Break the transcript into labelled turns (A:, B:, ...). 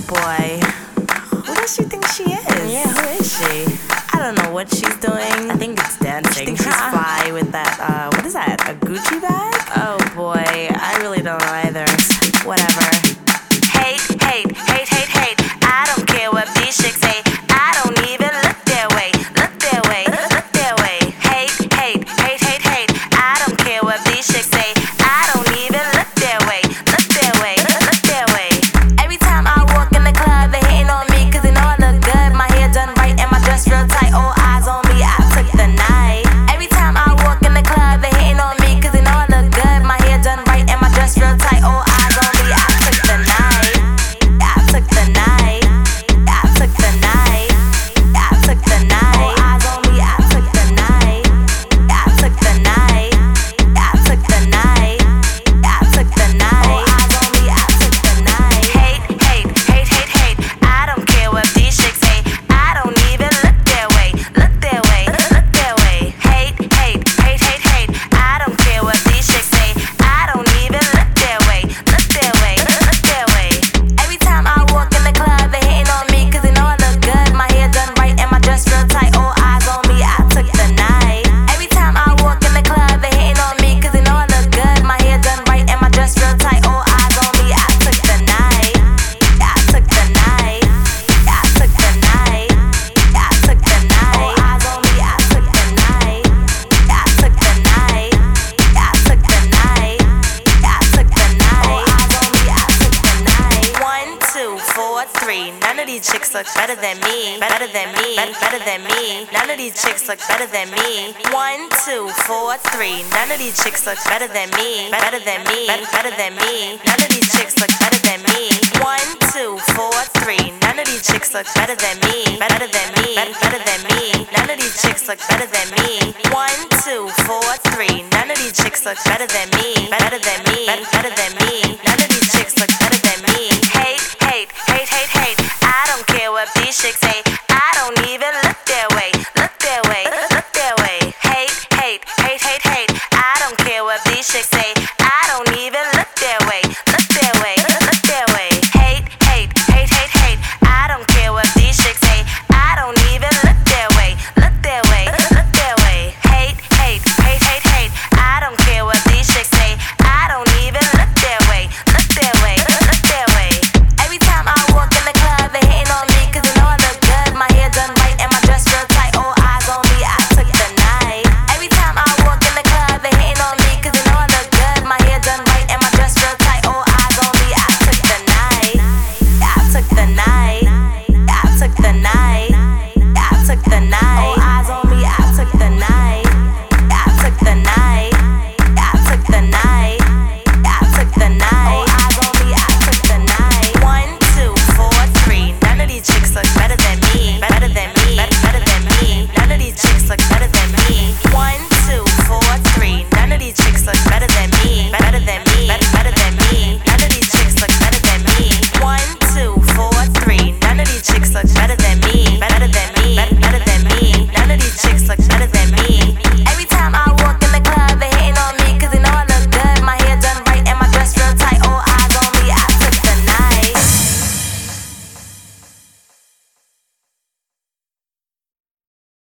A: boy. Who does she think she is?
B: Yeah, who is she?
A: I don't know what she's doing.
B: I think it's dancing.
A: She's fly with that, what is that, a Gucci bag? Oh boy, I really don't know either. Whatever. Hate, hate, hate, hate, hate. I don't care what these chicks say. I don't even look their way. Look their way, look their way. Hate, hate, hate, hate, hate. I don't care what these chicks say. I don't even look their way. Look their way, look their way. Every time I walk in the club, they hating on me 'cause they know I look good. My hair done right and my dress real tight. All eyes on me, I took the night. Every time I walk in the club, they hating on me 'cause they know I look good. My hair done right and my dress real tight. All eyes on me, I took the night. I took the night. I took the night. I took the night. All eyes on me, I took the night. I took the night. I took the night. I took the night. All eyes on me, I took the night. Hate, hate, hate, hate, hate. I don't care what these chicks say. I don't even look their way. Look their way, look their way. Hate, hate, hate, hate, hate. I don't care what these chicks say. I don't even look their way. Look their way, look their way. Every time I walk in the club, they hating on me 'cause they know I look good. My hair done right and my dress real tight. All eyes on me, I took the night. Every time I walk in the club, they hating on me 'cause they know I look good. My hair done right and my dress real tight. All eyes on me, I took the night. I took the night. I took the night. I took the night. All eyes on me, I took the night. I took the night. I took the night. I took the night. All eyes on me, I took the night. 1, 2, 4, 3. None of these chicks look better than me. Better than me. Better than me. None of these chicks look better than me. 1, 2, 4, 3. None of these chicks look better than me. Better than me. Better than me. None of these chicks look better than me. 1, 2, 4, 3. None of these chicks look better than me. Better than me. Better than me. None of these chicks look better than me. 1, 2, 4, 3. None of these chicks look better than me. Better than me. Better than me.